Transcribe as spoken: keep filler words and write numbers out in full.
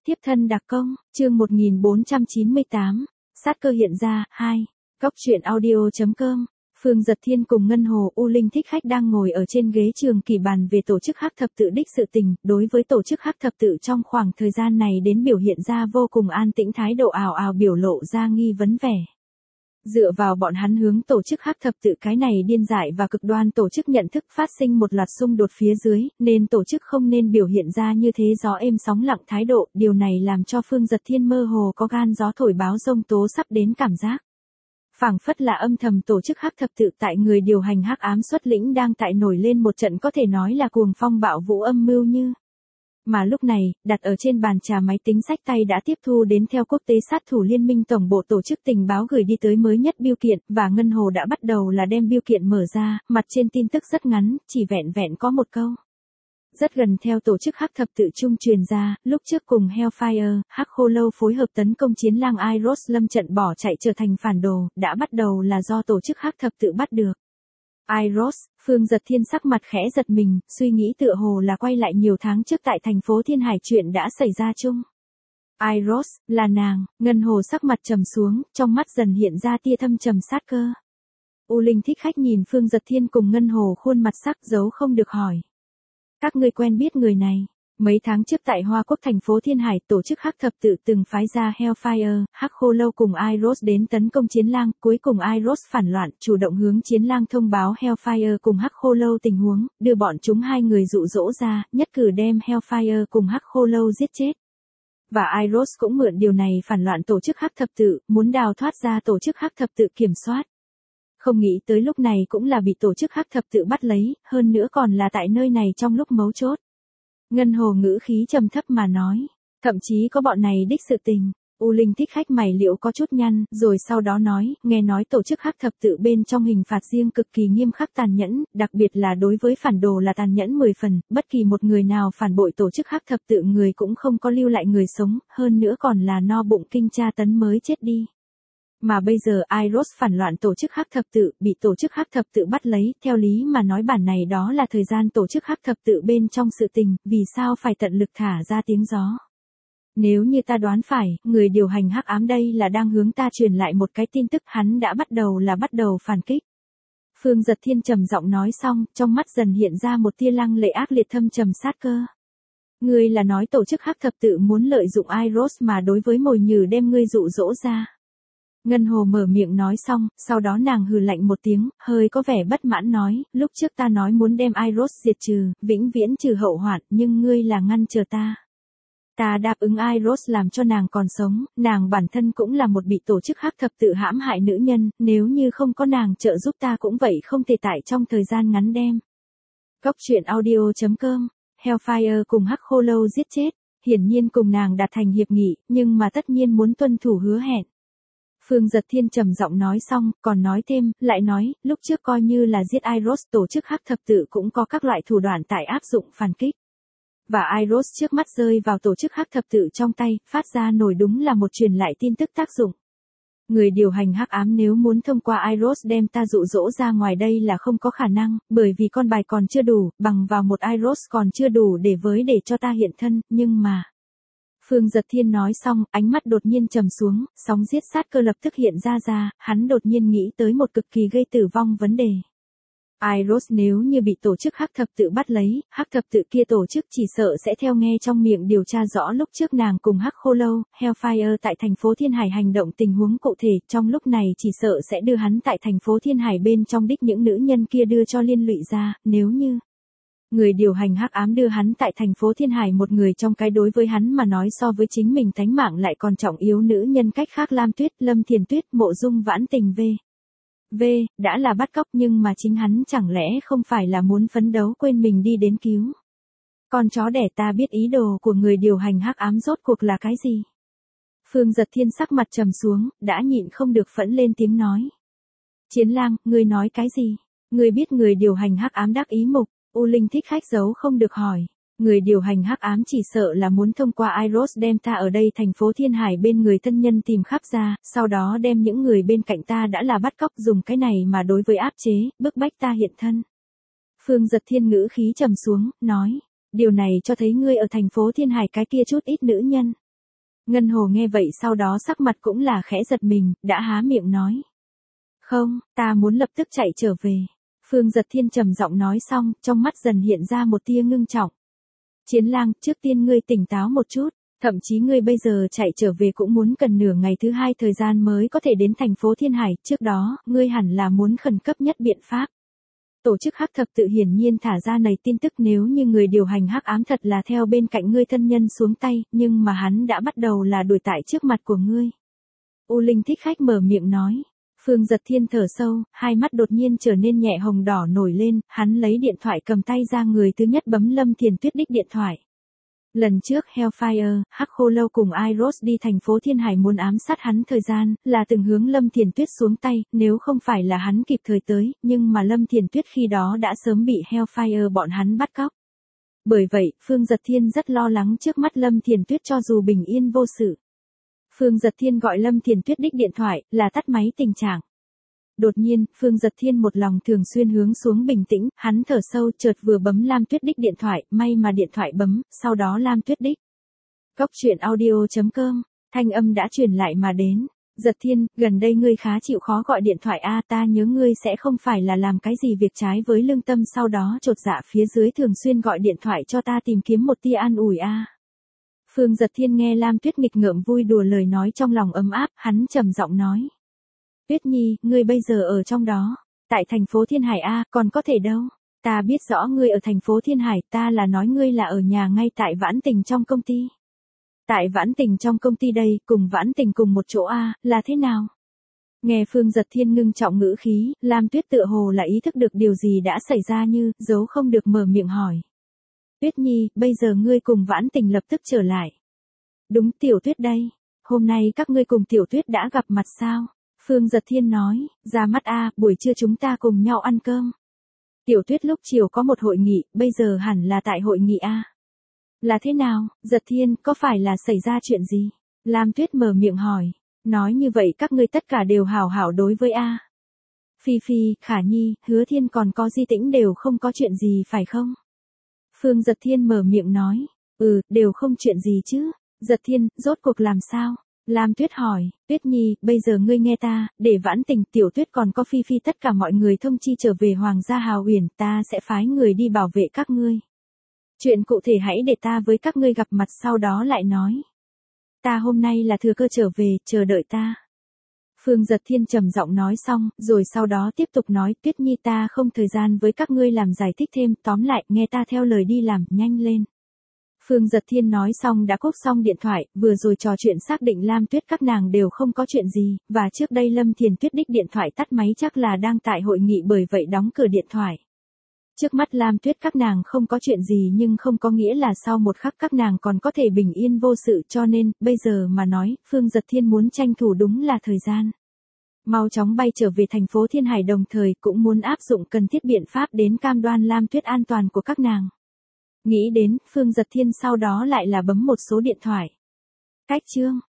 Tiếp thân đặc công, chương một nghìn bốn trăm chín mươi tám, sát cơ hiện ra, hai. Góc truyện audio.com. Phương Dật Thiên cùng Ngân Hồ U Linh Thích Khách đang ngồi ở trên ghế trường kỳ bàn về tổ chức Hắc Thập Tự đích sự tình, đối với tổ chức Hắc Thập Tự trong khoảng thời gian này đến biểu hiện ra vô cùng an tĩnh, thái độ ào ào biểu lộ ra nghi vấn vẻ. Dựa vào bọn hắn hướng tổ chức Hắc Thập Tự cái này điên dại và cực đoan tổ chức nhận thức phát sinh một loạt xung đột phía dưới, nên tổ chức không nên biểu hiện ra như thế gió êm sóng lặng thái độ, điều này làm cho Phương Dật Thiên mơ hồ có gan gió thổi báo giông tố sắp đến cảm giác. Phảng phất là âm thầm tổ chức Hắc Thập Tự tại người điều hành hắc ám xuất lĩnh đang tại nổi lên một trận có thể nói là cuồng phong bạo vũ âm mưu như. Mà lúc này, đặt ở trên bàn trà máy tính sách tay đã tiếp thu đến theo quốc tế sát thủ liên minh tổng bộ tổ chức tình báo gửi đi tới mới nhất bưu kiện, và Ngân Hồ đã bắt đầu là đem bưu kiện mở ra, mặt trên tin tức rất ngắn, chỉ vẹn vẹn có một câu. Rất gần theo tổ chức Hắc Thập Tự trung truyền ra, lúc trước cùng Hellfire, Hắc Khô Lâu phối hợp tấn công chiến lang Iros lâm trận bỏ chạy trở thành phản đồ, đã bắt đầu là do tổ chức Hắc Thập Tự bắt được. Iros, Phương Dật Thiên sắc mặt khẽ giật mình, suy nghĩ tựa hồ là quay lại nhiều tháng trước tại thành phố Thiên Hải chuyện đã xảy ra chung. Iros, là nàng, Ngân Hồ sắc mặt trầm xuống, trong mắt dần hiện ra tia thâm trầm sát cơ. U Linh Thích Khách nhìn Phương Dật Thiên cùng Ngân Hồ khuôn mặt sắc giấu không được hỏi. Các ngươi quen biết người này. Mấy tháng trước tại Hoa Quốc thành phố Thiên Hải, tổ chức Hắc Thập Tự từng phái ra Hellfire, Hắc Khô Lâu cùng Iros đến tấn công chiến lang, cuối cùng Iros phản loạn, chủ động hướng chiến lang thông báo Hellfire cùng Hắc Khô Lâu tình huống, đưa bọn chúng hai người dụ dỗ ra, nhất cử đem Hellfire cùng Hắc Khô Lâu giết chết. Và Iros cũng mượn điều này phản loạn tổ chức Hắc Thập Tự, muốn đào thoát ra tổ chức Hắc Thập Tự kiểm soát. Không nghĩ tới lúc này cũng là bị tổ chức Hắc Thập Tự bắt lấy, hơn nữa còn là tại nơi này trong lúc mấu chốt. Ngân Hồ ngữ khí trầm thấp mà nói, thậm chí có bọn này đích sự tình. U Linh Thích Khách mày liễu có chút nhăn, rồi sau đó nói, nghe nói tổ chức Hắc Thập Tự bên trong hình phạt riêng cực kỳ nghiêm khắc tàn nhẫn, đặc biệt là đối với phản đồ là tàn nhẫn mười phần, bất kỳ một người nào phản bội tổ chức Hắc Thập Tự người cũng không có lưu lại người sống, hơn nữa còn là no bụng kinh tra tấn mới chết đi. Mà bây giờ Iros phản loạn tổ chức Hắc Thập Tự, bị tổ chức Hắc Thập Tự bắt lấy, theo lý mà nói bản này đó là thời gian tổ chức Hắc Thập Tự bên trong sự tình, vì sao phải tận lực thả ra tiếng gió. Nếu như ta đoán phải, người điều hành hắc ám đây là đang hướng ta truyền lại một cái tin tức, hắn đã bắt đầu là bắt đầu phản kích. Phương Dật Thiên trầm giọng nói xong, trong mắt dần hiện ra một tia lăng lệ ác liệt thâm trầm sát cơ. Ngươi là nói tổ chức Hắc Thập Tự muốn lợi dụng Iros mà đối với mồi nhử đem ngươi dụ dỗ ra. Ngân Hồ mở miệng nói xong, sau đó nàng hừ lạnh một tiếng, hơi có vẻ bất mãn nói, lúc trước ta nói muốn đem Iros diệt trừ, vĩnh viễn trừ hậu hoạn, nhưng ngươi là ngăn chờ ta. Ta đáp ứng Iros làm cho nàng còn sống, nàng bản thân cũng là một bị tổ chức Hắc Thập Tự hãm hại nữ nhân, nếu như không có nàng trợ giúp ta cũng vậy không thể tại trong thời gian ngắn đem. Góc truyện audio.com, Hellfire cùng Hắc Khô Lâu giết chết, hiển nhiên cùng nàng đạt thành hiệp nghị, nhưng mà tất nhiên muốn tuân thủ hứa hẹn. Phương Dật Thiên trầm giọng nói xong, còn nói thêm, lại nói, lúc trước coi như là giết Iros tổ chức Hắc Thập Tự cũng có các loại thủ đoạn tại áp dụng phản kích. Và Iros trước mắt rơi vào tổ chức Hắc Thập Tự trong tay, phát ra nổi đúng là một truyền lại tin tức tác dụng. Người điều hành hắc ám nếu muốn thông qua Iros đem ta dụ dỗ ra ngoài đây là không có khả năng, bởi vì con bài còn chưa đủ, bằng vào một Iros còn chưa đủ để với để cho ta hiện thân, nhưng mà... Phương Dật Thiên nói xong, ánh mắt đột nhiên trầm xuống, sóng giết sát cơ lập tức hiện ra ra, hắn đột nhiên nghĩ tới một cực kỳ gây tử vong vấn đề. Iros nếu như bị tổ chức Hắc Thập Tự bắt lấy, Hắc Thập Tự kia tổ chức chỉ sợ sẽ theo nghe trong miệng điều tra rõ lúc trước nàng cùng Hắc Khô Lâu, Hellfire tại thành phố Thiên Hải hành động tình huống cụ thể, trong lúc này chỉ sợ sẽ đưa hắn tại thành phố Thiên Hải bên trong đích những nữ nhân kia đưa cho liên lụy ra, nếu như... Người điều hành hắc ám đưa hắn tại thành phố Thiên Hải một người trong cái đối với hắn mà nói so với chính mình tánh mạng lại còn trọng yếu nữ nhân cách khác Lam Tuyết, Lâm Thiền Tuyết, Mộ Dung Vãn Tình v. V, đã là bắt cóc nhưng mà chính hắn chẳng lẽ không phải là muốn phấn đấu quên mình đi đến cứu. Con chó đẻ ta biết ý đồ của người điều hành hắc ám rốt cuộc là cái gì. Phương Dật Thiên sắc mặt trầm xuống, đã nhịn không được phẫn lên tiếng nói. Chiến lang, ngươi nói cái gì? Ngươi biết người điều hành hắc ám đắc ý mục. U Linh Thích Khách giấu không được hỏi. Người điều hành hắc ám chỉ sợ là muốn thông qua Iros đem ta ở đây thành phố Thiên Hải bên người thân nhân tìm khắp ra, sau đó đem những người bên cạnh ta đã là bắt cóc dùng cái này mà đối với áp chế, bức bách ta hiện thân. Phương Dật Thiên ngữ khí trầm xuống, nói, điều này cho thấy ngươi ở thành phố Thiên Hải cái kia chút ít nữ nhân. Ngân Hồ nghe vậy sau đó sắc mặt cũng là khẽ giật mình, đã há miệng nói. Không, ta muốn lập tức chạy trở về. Phương Giật Thiên trầm giọng nói xong, trong mắt dần hiện ra một tia ngưng trọng. Chiến Lang, trước tiên ngươi tỉnh táo một chút, thậm chí ngươi bây giờ chạy trở về cũng muốn cần nửa ngày thứ hai thời gian mới có thể đến thành phố Thiên Hải, trước đó, ngươi hẳn là muốn khẩn cấp nhất biện pháp. Tổ chức Hắc Thập tự hiển nhiên thả ra này tin tức nếu như người điều hành hắc ám thật là theo bên cạnh ngươi thân nhân xuống tay, nhưng mà hắn đã bắt đầu là đuổi tại trước mặt của ngươi. U Linh Thích Khách mở miệng nói. Phương Giật Thiên thở sâu, hai mắt đột nhiên trở nên nhẹ hồng đỏ nổi lên, hắn lấy điện thoại cầm tay ra người thứ nhất bấm Lâm Thiền Tuyết đích điện thoại. Lần trước Hellfire, Hắc Khô Lâu cùng Iros đi thành phố Thiên Hải muốn ám sát hắn thời gian, là từng hướng Lâm Thiền Tuyết xuống tay, nếu không phải là hắn kịp thời tới, nhưng mà Lâm Thiền Tuyết khi đó đã sớm bị Hellfire bọn hắn bắt cóc. Bởi vậy, Phương Giật Thiên rất lo lắng trước mắt Lâm Thiền Tuyết cho dù bình yên vô sự. Phương Giật Thiên gọi Lâm Thiền Tuyết đích điện thoại, là tắt máy tình trạng. Đột nhiên, Phương Giật Thiên một lòng thường xuyên hướng xuống bình tĩnh, hắn thở sâu chợt vừa bấm Lam Tuyết đích điện thoại, may mà điện thoại bấm, sau đó Lam Tuyết đích. Cốc truyện audio chấm com, thanh âm đã truyền lại mà đến. Giật Thiên, gần đây ngươi khá chịu khó gọi điện thoại a, ta nhớ ngươi sẽ không phải là làm cái gì việc trái với lương tâm sau đó chột dạ phía dưới thường xuyên gọi điện thoại cho ta tìm kiếm một tia an ủi a. Phương Giật Thiên nghe Lam Tuyết nghịch ngợm vui đùa lời nói trong lòng ấm áp, hắn trầm giọng nói. Tuyết Nhi, ngươi bây giờ ở trong đó, tại thành phố Thiên Hải a, còn có thể đâu. Ta biết rõ ngươi ở thành phố Thiên Hải, ta là nói ngươi là ở nhà ngay tại Vãn Tình trong công ty. Tại Vãn Tình trong công ty đây, cùng Vãn Tình cùng một chỗ a, là thế nào? Nghe Phương Giật Thiên ngưng trọng ngữ khí, Lam Tuyết tựa hồ là ý thức được điều gì đã xảy ra như, giấu không được mở miệng hỏi. Tuyết Nhi, bây giờ ngươi cùng Vãn Tình lập tức trở lại. Đúng, Tiểu Tuyết đây. Hôm nay các ngươi cùng Tiểu Tuyết đã gặp mặt sao? Phương Giật Thiên nói, ra mắt a, buổi trưa chúng ta cùng nhau ăn cơm. Tiểu Tuyết lúc chiều có một hội nghị, bây giờ hẳn là tại hội nghị a. Là thế nào, Giật Thiên, có phải là xảy ra chuyện gì? Lam Tuyết mở miệng hỏi, nói như vậy các ngươi tất cả đều hảo hảo đối với a. Phi Phi, Khả Nhi, Hứa Thiên còn có Di Tĩnh đều không có chuyện gì phải không? Phương Giật Thiên mở miệng nói, ừ, đều không chuyện gì chứ. Giật Thiên, rốt cuộc làm sao? Lam Tuyết hỏi, Tuyết Nhi, bây giờ ngươi nghe ta, để Vãn Tình, Tiểu Tuyết còn có Phi Phi tất cả mọi người thông chi trở về Hoàng gia Hào Uyển, ta sẽ phái người đi bảo vệ các ngươi. Chuyện cụ thể hãy để ta với các ngươi gặp mặt sau đó lại nói. Ta hôm nay là thừa cơ trở về, chờ đợi ta. Phương Giật Thiên trầm giọng nói xong, rồi sau đó tiếp tục nói, Tuyết Nhi ta không thời gian với các ngươi làm giải thích thêm, tóm lại, nghe ta theo lời đi làm, nhanh lên. Phương Giật Thiên nói xong đã cúp xong điện thoại, vừa rồi trò chuyện xác định Lam Tuyết các nàng đều không có chuyện gì, và trước đây Lâm Thiền Tuyết đích điện thoại tắt máy chắc là đang tại hội nghị bởi vậy đóng cửa điện thoại. Trước mắt Lam Tuyết các nàng không có chuyện gì nhưng không có nghĩa là sau một khắc các nàng còn có thể bình yên vô sự cho nên, bây giờ mà nói, Phương Giật Thiên muốn tranh thủ đúng là thời gian. Mau chóng bay trở về thành phố Thiên Hải đồng thời cũng muốn áp dụng cần thiết biện pháp đến cam đoan Lam Tuyết an toàn của các nàng. Nghĩ đến, Phương Giật Thiên sau đó lại là bấm một số điện thoại. Cách chương.